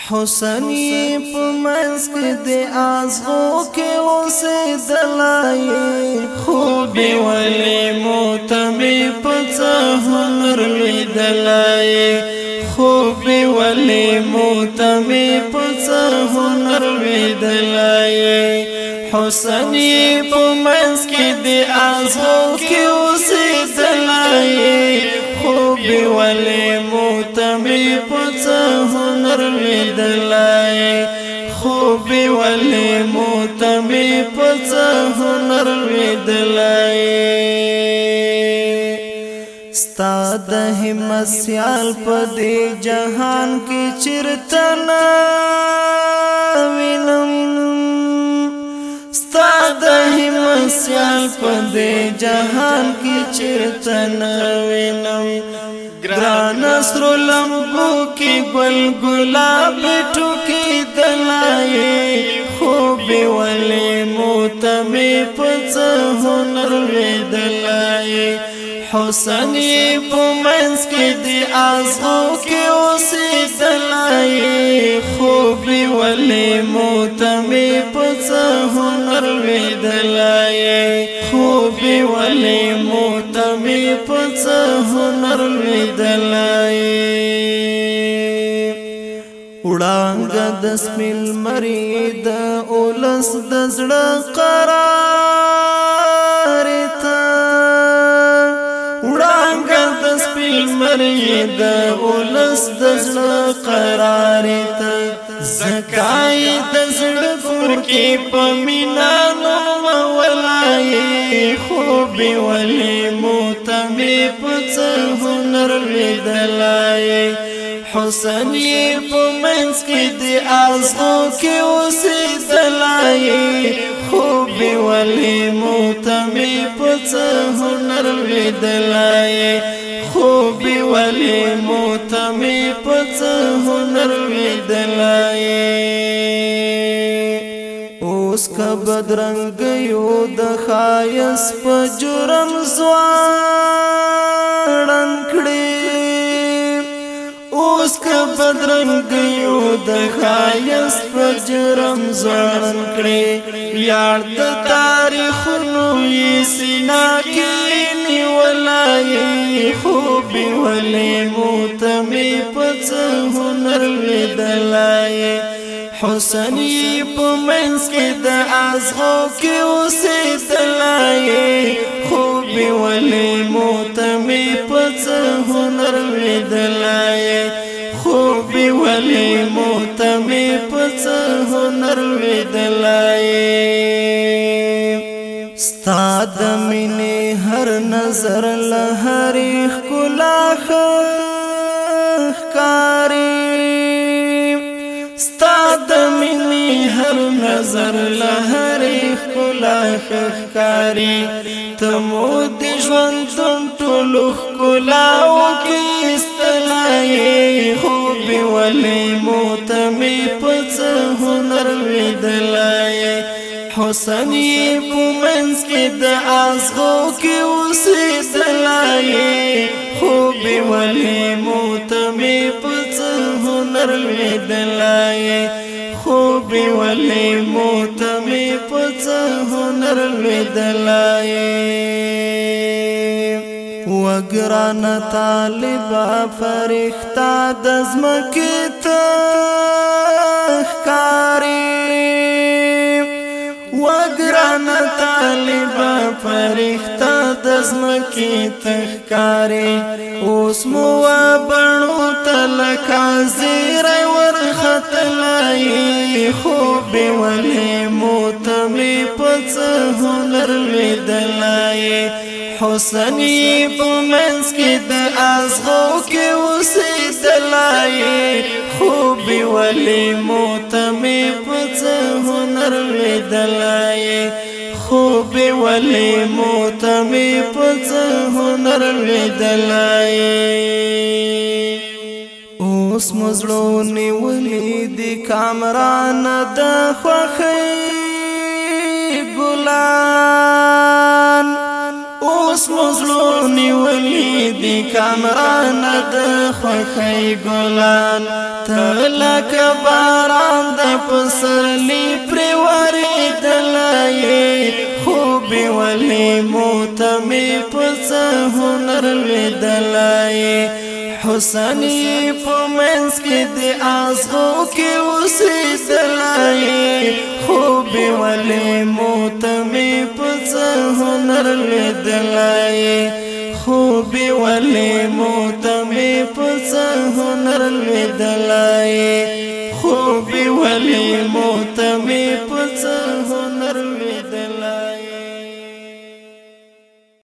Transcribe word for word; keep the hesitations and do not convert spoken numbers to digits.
حسنی په منځ کې د ازغو کې اوسېدلای خوب ولې موتمي په څه هنر لیدلای خوب ولې موتمي په څه هنر لیدلای حسنی په منځ کې د ازغو کې اوسېدلای خوب ولې موتمي په څه هنر لیدلای خوب ولې موتمي په څه هنر لیدلای ستا د همت سیال په دې جهان کې چیرته نه وینم ستا د همت سیال په دې جهان کې چیرته نه وینم ګران سرو لمبو کې ګل ګلاب ټوکې دلای خوب ولې موتمي په څه هنر لیدلای حسنی په منځ کې د ازغو کې اوسېدلای خوب ولې موتمي په څه هنر لیدلای خوب ولې موتمي په څه هنر لیدلای وړانګه د سپین مرید اولس د زړه قرار ته وړانګه د سپین مرید اولس د زړه قرار ته زکای د زړه کور کې په مینا نو ولای خوب ولې موتمي په څه هنر لیدلای حسنی په منځ کې د ازغو کې اوسېدلای خوب ولې موتمي په څه هنر لیدلای خوب ولې موتمي په څه هنر لیدلای اوس کا بدرنګ یو د خایس په جرم ځوان کړي اوس کا بدرنګ یو د خایس په جرم ځوان کړي یار د تاریخونو یې سینا کې نیولای خوب ولې موتمي په څه هنر لیدلای حسنی په منځ کې د ازغو کې اوسېدلای خوب ولې موتمي په څه هنر لیدلای خوب ولې موتمي په څه هنر لیدلای ستا د مینې هر نظر له هرې ښکلا ښکاري ستا د مینې هر نظر له هرې ښکلا ښکاري ته مو د ژوندون ټولو ښکلاو کې ایستلای خوب ولې موتمي په څه هنر لیدلای حسنی په منځ کې د ازغو کې اوسېدلای خوب ولې موتمي په څه هنر لیدلای خوب ولې موتمي په څه هنر لیدلای وګران طالبا فرښتہ د ځمکې ته ښکاري وګران طالبا فرښتہ د ځمکې ته ښکاري اوس مو بڼو ته لکه زیری ورختلای خوب ولې موتمي په څه هنر لیدلای حسنی په منځ کې د ازغو کې اوسېدلای خوب ولې موتمي په څه هنر لیدلای خوب ولې موتمي په څه هنر لیدلای اوس مزړو نیولې د کامران د خوښۍ ګلان اوس مزړو نیولې د کامران د خوښۍ ګلان ته لکه هنر لیدلای حسنی پمنس کی دی آزغو کی وسیدلای خوبی ولی موتمی پس هنر لیدلای خوبی ولی موتمی پس هنر لیدلای خوبی ولی موتمی